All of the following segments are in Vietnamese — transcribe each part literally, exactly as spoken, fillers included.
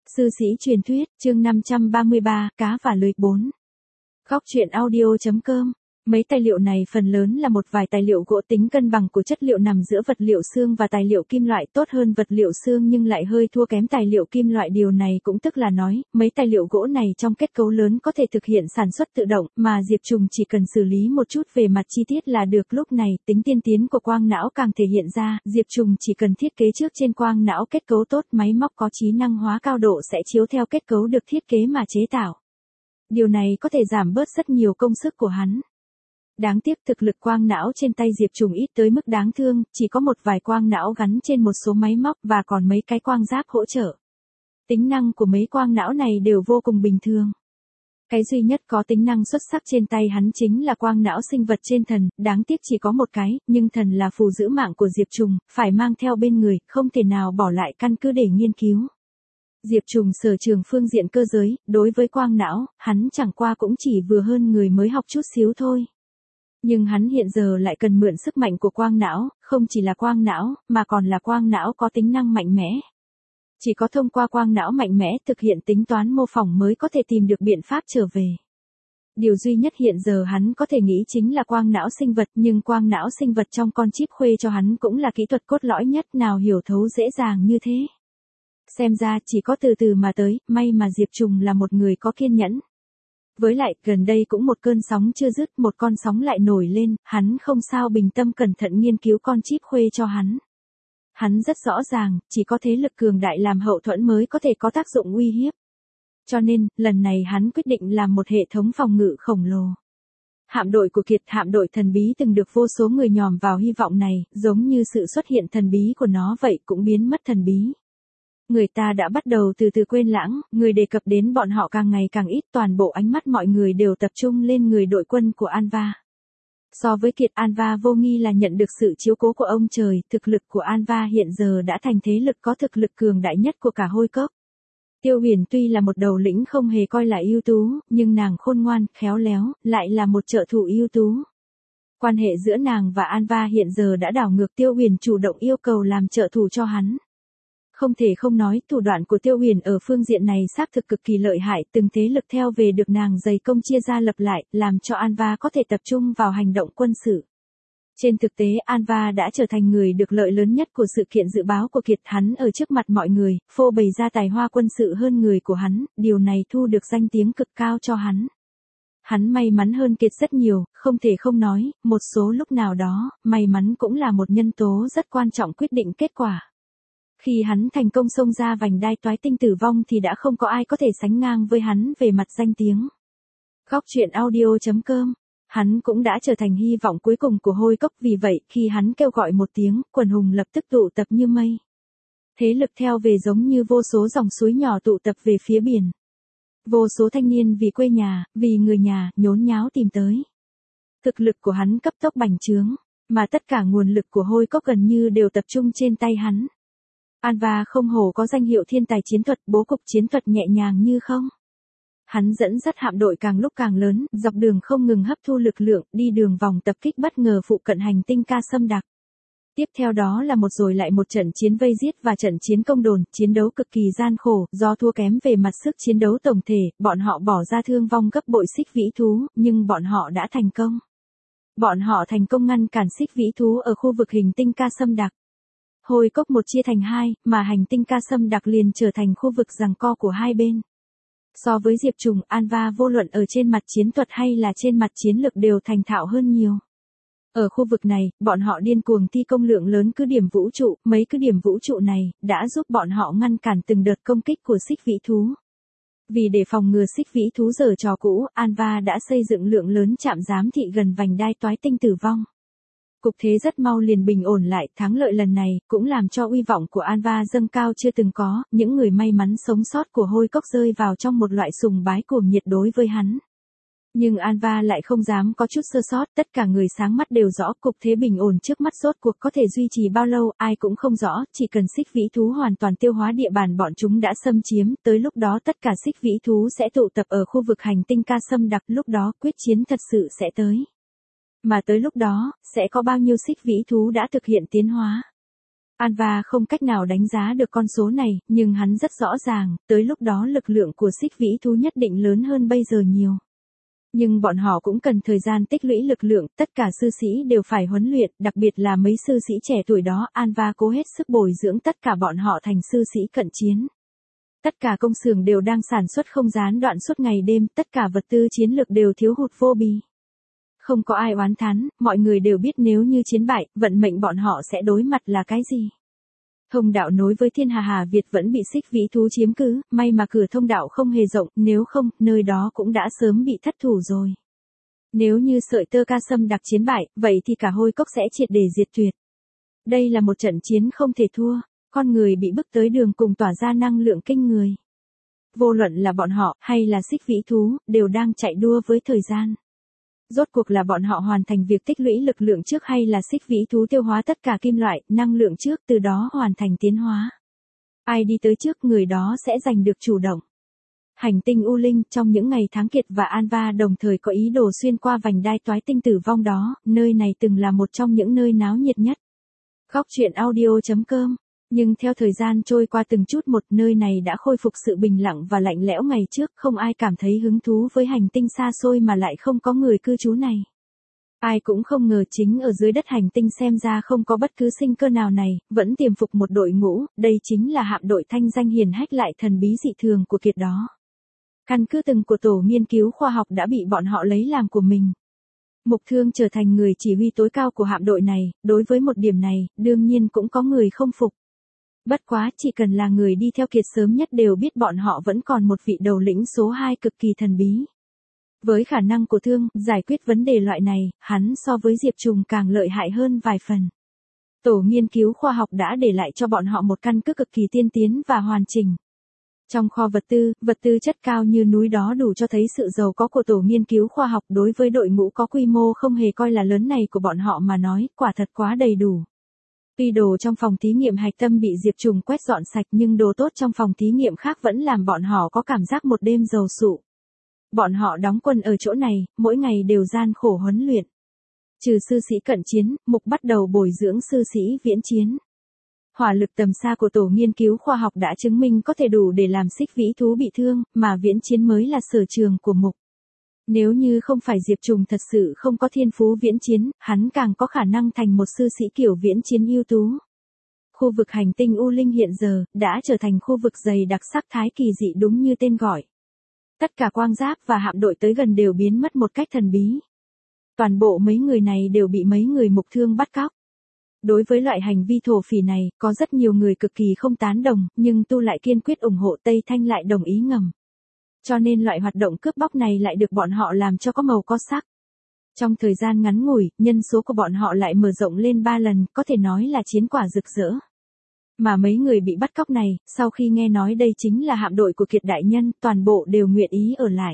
Sư sĩ truyền thuyết, chương năm trăm ba mươi ba, cá và lưới bốn. Góc truyện audio.com. Mấy tài liệu này phần lớn là một vài tài liệu gỗ tính cân bằng của chất liệu nằm giữa vật liệu xương và tài liệu kim loại, tốt hơn vật liệu xương nhưng lại hơi thua kém tài liệu kim loại. Điều này cũng tức là nói, mấy tài liệu gỗ này trong kết cấu lớn có thể thực hiện sản xuất tự động, mà Diệp Trùng chỉ cần xử lý một chút về mặt chi tiết là được. Lúc này, tính tiên tiến của quang não càng thể hiện ra, Diệp Trùng chỉ cần thiết kế trước trên quang não kết cấu tốt, máy móc có trí năng hóa cao độ sẽ chiếu theo kết cấu được thiết kế mà chế tạo. Điều này có thể giảm bớt rất nhiều công sức của hắn. Đáng tiếc thực lực quang não trên tay Diệp Trùng ít tới mức đáng thương, chỉ có một vài quang não gắn trên một số máy móc và còn mấy cái quang giáp hỗ trợ. Tính năng của mấy quang não này đều vô cùng bình thường. Cái duy nhất có tính năng xuất sắc trên tay hắn chính là quang não sinh vật trên thần, đáng tiếc chỉ có một cái, nhưng thần là phù giữ mạng của Diệp Trùng, phải mang theo bên người, không thể nào bỏ lại căn cứ để nghiên cứu. Diệp Trùng sở trường phương diện cơ giới, đối với quang não, hắn chẳng qua cũng chỉ vừa hơn người mới học chút xíu thôi. Nhưng hắn hiện giờ lại cần mượn sức mạnh của quang não, không chỉ là quang não, mà còn là quang não có tính năng mạnh mẽ. Chỉ có thông qua quang não mạnh mẽ thực hiện tính toán mô phỏng mới có thể tìm được biện pháp trở về. Điều duy nhất hiện giờ hắn có thể nghĩ chính là quang não sinh vật, nhưng quang não sinh vật trong con chip khuê cho hắn cũng là kỹ thuật cốt lõi nhất, nào hiểu thấu dễ dàng như thế. Xem ra chỉ có từ từ mà tới, may mà Diệp Trùng là một người có kiên nhẫn. Với lại, gần đây cũng một cơn sóng chưa dứt, một con sóng lại nổi lên, hắn không sao bình tâm cẩn thận nghiên cứu con chip khuê cho hắn. Hắn rất rõ ràng, chỉ có thế lực cường đại làm hậu thuẫn mới có thể có tác dụng uy hiếp. Cho nên, lần này hắn quyết định làm một hệ thống phòng ngự khổng lồ. Hạm đội của Kiệt, hạm đội thần bí từng được vô số người nhòm vào hy vọng này, giống như sự xuất hiện thần bí của nó vậy cũng biến mất thần bí. Người ta đã bắt đầu từ từ quên lãng, người đề cập đến bọn họ càng ngày càng ít, toàn bộ ánh mắt mọi người đều tập trung lên người đội quân của Anva. So với Kiệt, Anva vô nghi là nhận được sự chiếu cố của ông trời, thực lực của Anva hiện giờ đã thành thế lực có thực lực cường đại nhất của cả Hôi Cốc. Tiêu Huyền tuy là một đầu lĩnh không hề coi là ưu tú, nhưng nàng khôn ngoan, khéo léo, lại là một trợ thủ ưu tú. Quan hệ giữa nàng và Anva hiện giờ đã đảo ngược, Tiêu Huyền chủ động yêu cầu làm trợ thủ cho hắn. Không thể không nói, thủ đoạn của Tiêu Huyền ở phương diện này xác thực cực kỳ lợi hại, từng thế lực theo về được nàng dày công chia ra lập lại, làm cho Anva có thể tập trung vào hành động quân sự. Trên thực tế, Anva đã trở thành người được lợi lớn nhất của sự kiện dự báo của Kiệt, hắn ở trước mặt mọi người, phô bày ra tài hoa quân sự hơn người của hắn, điều này thu được danh tiếng cực cao cho hắn. Hắn may mắn hơn Kiệt rất nhiều, không thể không nói, một số lúc nào đó, may mắn cũng là một nhân tố rất quan trọng quyết định kết quả. Khi hắn thành công xông ra vành đai toái tinh tử vong thì đã không có ai có thể sánh ngang với hắn về mặt danh tiếng. Góc truyện audio.com. Hắn cũng đã trở thành hy vọng cuối cùng của Hôi Cốc, vì vậy khi hắn kêu gọi một tiếng, quần hùng lập tức tụ tập như mây. Thế lực theo về giống như vô số dòng suối nhỏ tụ tập về phía biển. Vô số thanh niên vì quê nhà, vì người nhà, nhốn nháo tìm tới. Thực lực của hắn cấp tốc bành trướng, mà tất cả nguồn lực của Hôi Cốc gần như đều tập trung trên tay hắn. Anva không hổ có danh hiệu thiên tài chiến thuật, bố cục chiến thuật nhẹ nhàng như không. Hắn dẫn dắt hạm đội càng lúc càng lớn, dọc đường không ngừng hấp thu lực lượng, đi đường vòng tập kích bất ngờ phụ cận hành tinh Ca Sâm Đặc. Tiếp theo đó là một rồi lại một trận chiến vây giết và trận chiến công đồn, chiến đấu cực kỳ gian khổ, do thua kém về mặt sức chiến đấu tổng thể, bọn họ bỏ ra thương vong gấp bội xích vĩ thú, nhưng bọn họ đã thành công. Bọn họ thành công ngăn cản xích vĩ thú ở khu vực hành tinh Ca Sâm Đặc. Hôi Cốc một chia thành hai, mà hành tinh Ca Sâm Đặc liền trở thành khu vực giằng co của hai bên. So với Diệp Trùng, Anva vô luận ở trên mặt chiến thuật hay là trên mặt chiến lược đều thành thạo hơn nhiều. Ở khu vực này, bọn họ điên cuồng thi công lượng lớn cứ điểm vũ trụ, mấy cứ điểm vũ trụ này đã giúp bọn họ ngăn cản từng đợt công kích của xích vĩ thú. Vì để phòng ngừa xích vĩ thú giở trò cũ, Anva đã xây dựng lượng lớn trạm giám thị gần vành đai toái tinh tử vong. Cục thế rất mau liền bình ổn lại, thắng lợi lần này cũng làm cho uy vọng của Anva dâng cao chưa từng có, những người may mắn sống sót của Hôi Cốc rơi vào trong một loại sùng bái cuồng nhiệt đối với hắn. Nhưng Anva lại không dám có chút sơ sót, tất cả người sáng mắt đều rõ cục thế bình ổn trước mắt rốt cuộc có thể duy trì bao lâu, ai cũng không rõ, chỉ cần xích vĩ thú hoàn toàn tiêu hóa địa bàn bọn chúng đã xâm chiếm, tới lúc đó tất cả xích vĩ thú sẽ tụ tập ở khu vực hành tinh Ca Sâm Đặc, lúc đó quyết chiến thật sự sẽ tới. Mà tới lúc đó, sẽ có bao nhiêu xích vĩ thú đã thực hiện tiến hóa. Anva không cách nào đánh giá được con số này, nhưng hắn rất rõ ràng, tới lúc đó lực lượng của xích vĩ thú nhất định lớn hơn bây giờ nhiều. Nhưng bọn họ cũng cần thời gian tích lũy lực lượng, tất cả sư sĩ đều phải huấn luyện, đặc biệt là mấy sư sĩ trẻ tuổi đó, Anva cố hết sức bồi dưỡng tất cả bọn họ thành sư sĩ cận chiến. Tất cả công xưởng đều đang sản xuất không gián đoạn suốt ngày đêm, tất cả vật tư chiến lược đều thiếu hụt vô bì. Không có ai oán thán, mọi người đều biết nếu như chiến bại, vận mệnh bọn họ sẽ đối mặt là cái gì. Thông đạo nối với Thiên Hà Hà Việt vẫn bị xích vĩ thú chiếm cứ, may mà cửa thông đạo không hề rộng, nếu không, nơi đó cũng đã sớm bị thất thủ rồi. Nếu như sợi tơ ca sâm đặc chiến bại, vậy thì cả hôi cốc sẽ triệt để diệt tuyệt. Đây là một trận chiến không thể thua, con người bị bức tới đường cùng tỏa ra năng lượng kinh người. Vô luận là bọn họ, hay là xích vĩ thú, đều đang chạy đua với thời gian. Rốt cuộc là bọn họ hoàn thành việc tích lũy lực lượng trước hay là xích vĩ thú tiêu hóa tất cả kim loại, năng lượng trước từ đó hoàn thành tiến hóa. Ai đi tới trước người đó sẽ giành được chủ động. Hành tinh U Linh trong những ngày tháng Kiệt và Anva đồng thời có ý đồ xuyên qua vành đai toái tinh tử vong đó, nơi này từng là một trong những nơi náo nhiệt nhất. Góc truyện audio chấm com. Nhưng theo thời gian trôi qua từng chút một, nơi này đã khôi phục sự bình lặng và lạnh lẽo ngày trước, không ai cảm thấy hứng thú với hành tinh xa xôi mà lại không có người cư trú này. Ai cũng không ngờ chính ở dưới đất hành tinh xem ra không có bất cứ sinh cơ nào này, vẫn tiềm phục một đội ngũ, đây chính là hạm đội thanh danh hiển hách lại thần bí dị thường của Kiệt đó. Căn cứ từng của tổ nghiên cứu khoa học đã bị bọn họ lấy làm của mình. Mục Thương trở thành người chỉ huy tối cao của hạm đội này, đối với một điểm này, đương nhiên cũng có người không phục. Bất quá chỉ cần là người đi theo Kiệt sớm nhất đều biết bọn họ vẫn còn một vị đầu lĩnh số hai cực kỳ thần bí. Với khả năng của Thương, giải quyết vấn đề loại này, hắn so với Diệp Trùng càng lợi hại hơn vài phần. Tổ nghiên cứu khoa học đã để lại cho bọn họ một căn cứ cực kỳ tiên tiến và hoàn chỉnh. Trong kho vật tư, vật tư chất cao như núi đó đủ cho thấy sự giàu có của tổ nghiên cứu khoa học đối với đội ngũ có quy mô không hề coi là lớn này của bọn họ mà nói, quả thật quá đầy đủ. Tuy đồ trong phòng thí nghiệm hạch tâm bị Diệp Trùng quét dọn sạch nhưng đồ tốt trong phòng thí nghiệm khác vẫn làm bọn họ có cảm giác một đêm giàu sụ. Bọn họ đóng quân ở chỗ này, mỗi ngày đều gian khổ huấn luyện. Trừ sư sĩ cận chiến, Mục bắt đầu bồi dưỡng sư sĩ viễn chiến. Hỏa lực tầm xa của tổ nghiên cứu khoa học đã chứng minh có thể đủ để làm xích vĩ thú bị thương, mà viễn chiến mới là sở trường của Mục. Nếu như không phải Diệp Trùng thật sự không có thiên phú viễn chiến, hắn càng có khả năng thành một sư sĩ kiểu viễn chiến ưu tú. Khu vực hành tinh U Linh hiện giờ, đã trở thành khu vực dày đặc sắc thái kỳ dị đúng như tên gọi. Tất cả quang giáp và hạm đội tới gần đều biến mất một cách thần bí. Toàn bộ mấy người này đều bị mấy người Mục Thương bắt cóc. Đối với loại hành vi thổ phỉ này, có rất nhiều người cực kỳ không tán đồng, nhưng Tu lại kiên quyết ủng hộ, Tây Thanh lại đồng ý ngầm. Cho nên loại hoạt động cướp bóc này lại được bọn họ làm cho có màu có sắc. Trong thời gian ngắn ngủi, nhân số của bọn họ lại mở rộng lên ba lần, có thể nói là chiến quả rực rỡ. Mà mấy người bị bắt cóc này, sau khi nghe nói đây chính là hạm đội của Kiệt đại nhân, toàn bộ đều nguyện ý ở lại.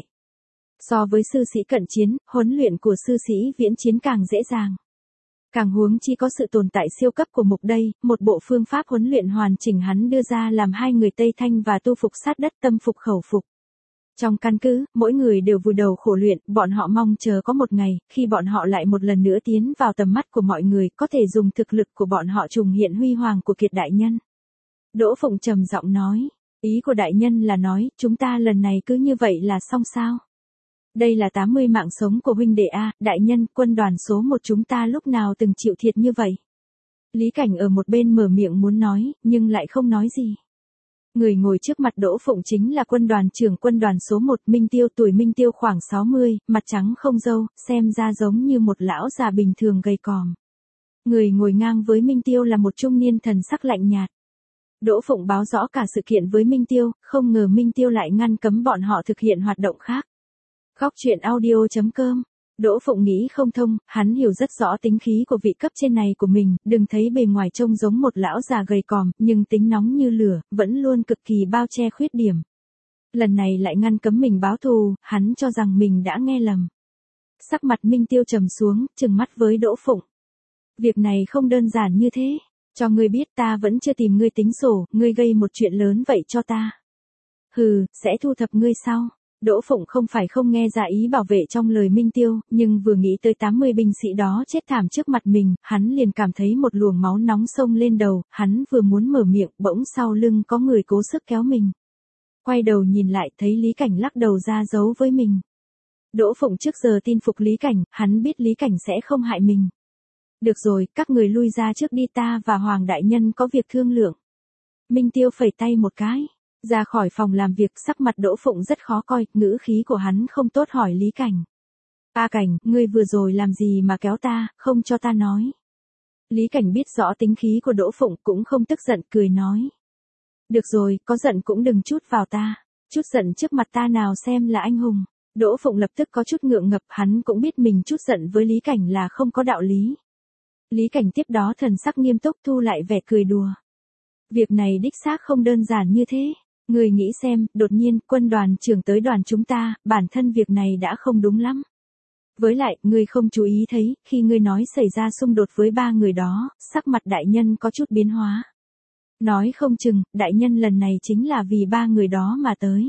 So với sư sĩ cận chiến, huấn luyện của sư sĩ viễn chiến càng dễ dàng. Càng huống chi có sự tồn tại siêu cấp của Mục đây, một bộ phương pháp huấn luyện hoàn chỉnh hắn đưa ra làm hai người Tây Thanh và tu phục sát đất tâm phục khẩu phục. Trong căn cứ, mỗi người đều vùi đầu khổ luyện, bọn họ mong chờ có một ngày, khi bọn họ lại một lần nữa tiến vào tầm mắt của mọi người, có thể dùng thực lực của bọn họ trùng hiện huy hoàng của Kiệt đại nhân. Đỗ Phụng trầm giọng nói, ý của đại nhân là nói, chúng ta lần này cứ như vậy là xong sao? Đây là tám mươi mạng sống của huynh đệ A, đại nhân, quân đoàn số một chúng ta lúc nào từng chịu thiệt như vậy? Lý Cảnh ở một bên mở miệng muốn nói, nhưng lại không nói gì. Người ngồi trước mặt Đỗ Phụng chính là quân đoàn trưởng quân đoàn số một Minh Tiêu, tuổi Minh Tiêu khoảng sáu mươi, mặt trắng không râu, xem ra giống như một lão già bình thường gầy còm. Người ngồi ngang với Minh Tiêu là một trung niên thần sắc lạnh nhạt. Đỗ Phụng báo rõ cả sự kiện với Minh Tiêu, không ngờ Minh Tiêu lại ngăn cấm bọn họ thực hiện hoạt động khác. Góc truyện audio chấm com. Đỗ Phụng nghĩ không thông, hắn hiểu rất rõ tính khí của vị cấp trên này của mình, đừng thấy bề ngoài trông giống một lão già gầy còm, nhưng tính nóng như lửa, vẫn luôn cực kỳ bao che khuyết điểm. Lần này lại ngăn cấm mình báo thù, hắn cho rằng mình đã nghe lầm. Sắc mặt Minh Tiêu trầm xuống, trừng mắt với Đỗ Phụng. Việc này không đơn giản như thế, cho ngươi biết ta vẫn chưa tìm ngươi tính sổ, ngươi gây một chuyện lớn vậy cho ta. Hừ, sẽ thu thập ngươi sau. Đỗ Phụng không phải không nghe ra ý bảo vệ trong lời Minh Tiêu, nhưng vừa nghĩ tới tám mươi binh sĩ đó chết thảm trước mặt mình, hắn liền cảm thấy một luồng máu nóng sông lên đầu, hắn vừa muốn mở miệng, bỗng sau lưng có người cố sức kéo mình. Quay đầu nhìn lại thấy Lý Cảnh lắc đầu ra dấu với mình. Đỗ Phụng trước giờ tin phục Lý Cảnh, hắn biết Lý Cảnh sẽ không hại mình. Được rồi, các người lui ra trước đi, ta và Hoàng đại nhân có việc thương lượng. Minh Tiêu phẩy tay một cái. Ra khỏi phòng làm việc, sắc mặt Đỗ Phụng rất khó coi, ngữ khí của hắn không tốt, hỏi Lý Cảnh. A Cảnh, ngươi vừa rồi làm gì mà kéo ta, không cho ta nói. Lý Cảnh biết rõ tính khí của Đỗ Phụng, cũng không tức giận, cười nói. Được rồi, có giận cũng đừng chút vào ta. Chút giận trước mặt ta nào xem là anh hùng. Đỗ Phụng lập tức có chút ngượng ngập, hắn cũng biết mình chút giận với Lý Cảnh là không có đạo lý. Lý Cảnh tiếp đó thần sắc nghiêm túc, thu lại vẻ cười đùa. Việc này đích xác không đơn giản như thế. Người nghĩ xem, đột nhiên, quân đoàn trưởng tới đoàn chúng ta, bản thân việc này đã không đúng lắm. Với lại, ngươi không chú ý thấy, khi ngươi nói xảy ra xung đột với ba người đó, sắc mặt đại nhân có chút biến hóa. Nói không chừng, đại nhân lần này chính là vì ba người đó mà tới.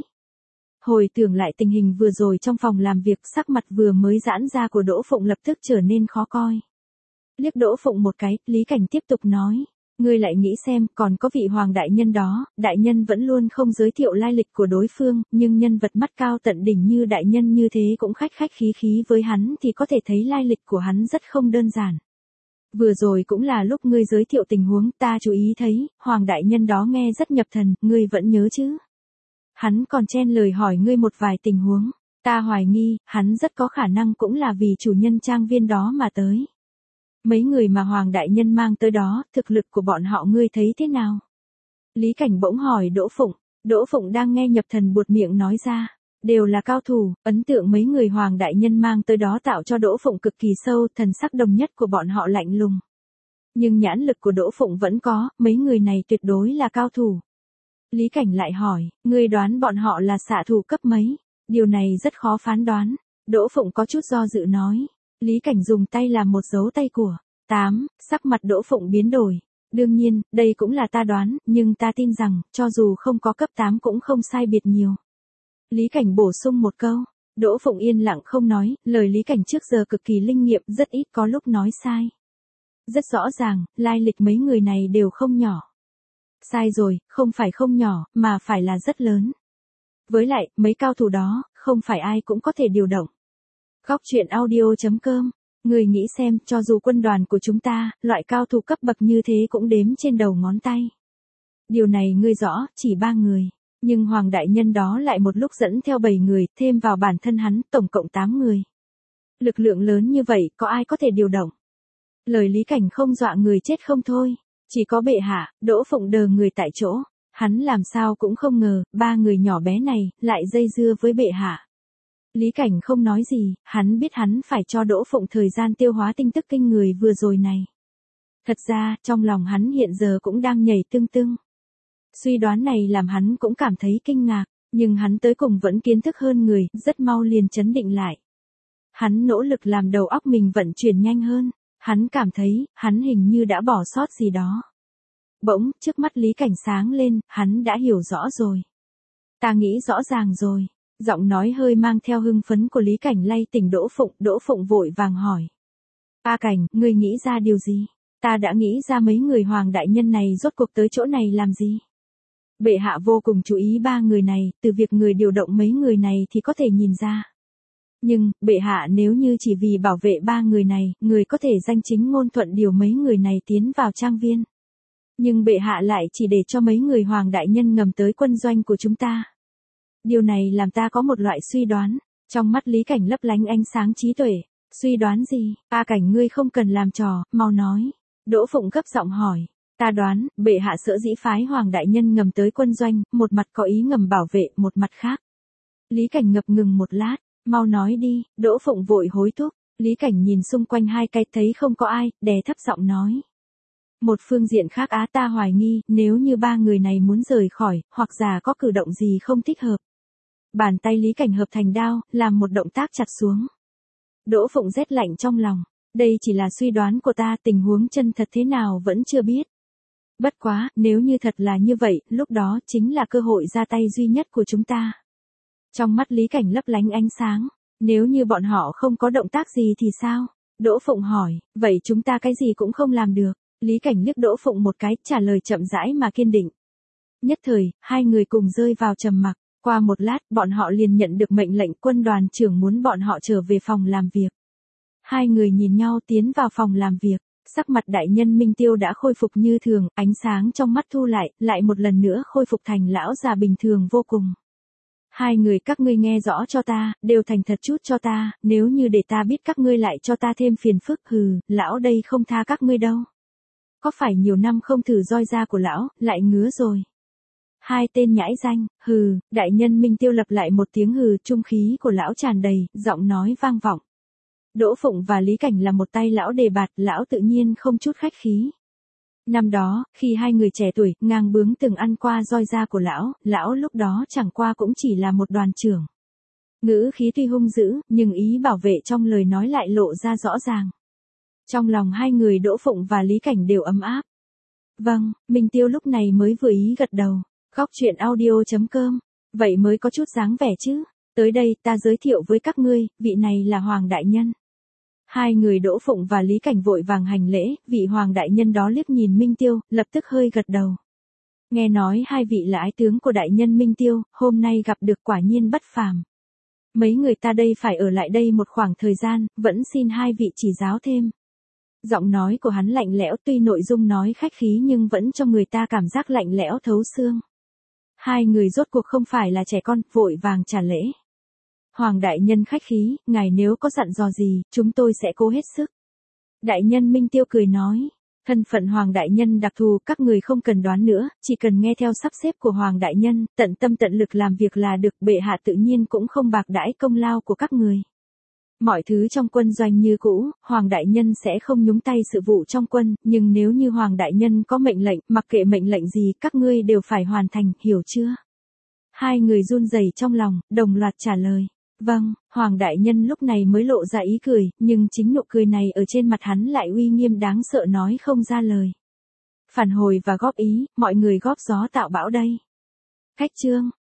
Hồi tưởng lại tình hình vừa rồi trong phòng làm việc, sắc mặt vừa mới giãn ra của Đỗ Phụng lập tức trở nên khó coi. Liếc Đỗ Phụng một cái, Lý Cảnh tiếp tục nói. Ngươi lại nghĩ xem, còn có vị Hoàng đại nhân đó, đại nhân vẫn luôn không giới thiệu lai lịch của đối phương, nhưng nhân vật mắt cao tận đỉnh như đại nhân như thế cũng khách khách khí khí với hắn thì có thể thấy lai lịch của hắn rất không đơn giản. Vừa rồi cũng là lúc ngươi giới thiệu tình huống, ta chú ý thấy, Hoàng đại nhân đó nghe rất nhập thần, ngươi vẫn nhớ chứ? Hắn còn chen lời hỏi ngươi một vài tình huống, ta hoài nghi, hắn rất có khả năng cũng là vì chủ nhân trang viên đó mà tới. Mấy người mà Hoàng đại nhân mang tới đó, thực lực của bọn họ ngươi thấy thế nào? Lý Cảnh bỗng hỏi Đỗ Phụng, Đỗ Phụng đang nghe nhập thần buột miệng nói ra, đều là cao thủ, ấn tượng mấy người Hoàng đại nhân mang tới đó tạo cho Đỗ Phụng cực kỳ sâu, thần sắc đồng nhất của bọn họ lạnh lùng. Nhưng nhãn lực của Đỗ Phụng vẫn có, mấy người này tuyệt đối là cao thủ. Lý Cảnh lại hỏi, ngươi đoán bọn họ là xạ thủ cấp mấy? Điều này rất khó phán đoán. Đỗ Phụng có chút do dự nói. Lý Cảnh dùng tay làm một dấu tay của tám, sắc mặt Đỗ Phụng biến đổi. Đương nhiên, đây cũng là ta đoán, nhưng ta tin rằng, cho dù không có cấp tám cũng không sai biệt nhiều. Lý Cảnh bổ sung một câu. Đỗ Phụng yên lặng không nói, lời Lý Cảnh trước giờ cực kỳ linh nghiệm, rất ít có lúc nói sai. Rất rõ ràng, lai lịch mấy người này đều không nhỏ. Sai rồi, không phải không nhỏ, mà phải là rất lớn. Với lại, mấy cao thủ đó, không phải ai cũng có thể điều động. Góc truyện audio chấm com, người nghĩ xem, cho dù quân đoàn của chúng ta, loại cao thủ cấp bậc như thế cũng đếm trên đầu ngón tay. Điều này ngươi rõ, chỉ ba người. Nhưng Hoàng đại nhân đó lại một lúc dẫn theo bảy người, thêm vào bản thân hắn, tổng cộng tám người. Lực lượng lớn như vậy, có ai có thể điều động? Lời Lý Cảnh không dọa người chết không thôi. Chỉ có bệ hạ, Đỗ Phụng đờ người tại chỗ. Hắn làm sao cũng không ngờ, ba người nhỏ bé này, lại dây dưa với bệ hạ. Lý Cảnh không nói gì, hắn biết hắn phải cho Đỗ Phụng thời gian tiêu hóa tin tức kinh người vừa rồi này. Thật ra, trong lòng hắn hiện giờ cũng đang nhảy tưng tưng. Suy đoán này làm hắn cũng cảm thấy kinh ngạc, nhưng hắn tới cùng vẫn kiến thức hơn người, rất mau liền chấn định lại. Hắn nỗ lực làm đầu óc mình vận chuyển nhanh hơn. Hắn cảm thấy, hắn hình như đã bỏ sót gì đó. Bỗng, trước mắt Lý Cảnh sáng lên, hắn đã hiểu rõ rồi. Ta nghĩ rõ ràng rồi. Giọng nói hơi mang theo hưng phấn của Lý Cảnh lay tỉnh Đỗ Phụng, Đỗ Phụng vội vàng hỏi. A Cảnh, ngươi nghĩ ra điều gì? Ta đã nghĩ ra mấy người Hoàng đại nhân này rốt cuộc tới chỗ này làm gì? Bệ hạ vô cùng chú ý ba người này, từ việc người điều động mấy người này thì có thể nhìn ra. Nhưng, bệ hạ nếu như chỉ vì bảo vệ ba người này, người có thể danh chính ngôn thuận điều mấy người này tiến vào trang viên. Nhưng bệ hạ lại chỉ để cho mấy người Hoàng đại nhân ngầm tới quân doanh của chúng ta. Điều này làm ta có một loại suy đoán. Trong mắt Lý Cảnh lấp lánh ánh sáng trí tuệ. Suy đoán gì? A Cảnh ngươi không cần làm trò, mau nói. Đỗ Phụng gấp giọng hỏi. Ta đoán, bệ hạ sợ dĩ phái Hoàng đại nhân ngầm tới quân doanh, một mặt có ý ngầm bảo vệ, một mặt khác. Lý Cảnh ngập ngừng một lát. Mau nói đi, Đỗ Phụng vội hối thúc. Lý Cảnh nhìn xung quanh hai cái thấy không có ai, đè thấp giọng nói. Một phương diện khác á, ta hoài nghi, nếu như ba người này muốn rời khỏi, hoặc giả có cử động gì không thích hợp. Bàn tay Lý Cảnh hợp thành đao, làm một động tác chặt xuống. Đỗ Phụng rét lạnh trong lòng. Đây chỉ là suy đoán của ta, tình huống chân thật thế nào vẫn chưa biết. Bất quá, nếu như thật là như vậy, lúc đó chính là cơ hội ra tay duy nhất của chúng ta. Trong mắt Lý Cảnh lấp lánh ánh sáng. Nếu như bọn họ không có động tác gì thì sao? Đỗ Phụng hỏi, vậy chúng ta cái gì cũng không làm được. Lý Cảnh liếc Đỗ Phụng một cái, trả lời chậm rãi mà kiên định. Nhất thời, hai người cùng rơi vào trầm mặc. Qua một lát, bọn họ liền nhận được mệnh lệnh quân đoàn trưởng muốn bọn họ trở về phòng làm việc. Hai người nhìn nhau tiến vào phòng làm việc. Sắc mặt đại nhân Minh Tiêu đã khôi phục như thường, ánh sáng trong mắt thu lại, lại một lần nữa khôi phục thành lão già bình thường vô cùng. Hai người các ngươi nghe rõ cho ta, đều thành thật chút cho ta, nếu như để ta biết các ngươi lại cho ta thêm phiền phức, hừ, lão đây không tha các ngươi đâu. Có phải nhiều năm không thử roi da của lão, lại ngứa rồi. Hai tên nhãi danh, hừ, đại nhân Minh Tiêu lặp lại một tiếng hừ, trung khí của lão tràn đầy, giọng nói vang vọng. Đỗ Phụng và Lý Cảnh là một tay lão đề bạt, lão tự nhiên không chút khách khí. Năm đó, khi hai người trẻ tuổi, ngang bướng từng ăn qua roi da của lão, lão lúc đó chẳng qua cũng chỉ là một đoàn trưởng. Ngữ khí tuy hung dữ, nhưng ý bảo vệ trong lời nói lại lộ ra rõ ràng. Trong lòng hai người Đỗ Phụng và Lý Cảnh đều ấm áp. Vâng, Minh Tiêu lúc này mới vừa ý gật đầu. Góc truyện audio chấm com. Vậy mới có chút dáng vẻ chứ. Tới đây ta giới thiệu với các ngươi, vị này là Hoàng Đại Nhân. Hai người Đỗ Phụng và Lý Cảnh vội vàng hành lễ, vị Hoàng Đại Nhân đó liếc nhìn Minh Tiêu, lập tức hơi gật đầu. Nghe nói hai vị là ái tướng của Đại Nhân Minh Tiêu, hôm nay gặp được quả nhiên bất phàm. Mấy người ta đây phải ở lại đây một khoảng thời gian, vẫn xin hai vị chỉ giáo thêm. Giọng nói của hắn lạnh lẽo, tuy nội dung nói khách khí nhưng vẫn cho người ta cảm giác lạnh lẽo thấu xương. Hai người rốt cuộc không phải là trẻ con, vội vàng trả lễ. Hoàng Đại Nhân khách khí, ngài nếu có dặn dò gì, chúng tôi sẽ cố hết sức. Đại Nhân Minh Tiêu cười nói, thân phận Hoàng Đại Nhân đặc thù, các người không cần đoán nữa, chỉ cần nghe theo sắp xếp của Hoàng Đại Nhân, tận tâm tận lực làm việc là được, bệ hạ tự nhiên cũng không bạc đãi công lao của các người. Mọi thứ trong quân doanh như cũ, Hoàng Đại Nhân sẽ không nhúng tay sự vụ trong quân, nhưng nếu như Hoàng Đại Nhân có mệnh lệnh, mặc kệ mệnh lệnh gì, các ngươi đều phải hoàn thành, hiểu chưa? Hai người run rẩy trong lòng, đồng loạt trả lời. Vâng, Hoàng Đại Nhân lúc này mới lộ ra ý cười, nhưng chính nụ cười này ở trên mặt hắn lại uy nghiêm đáng sợ nói không ra lời. Phản hồi và góp ý, mọi người góp gió tạo bão đây. Khách chương.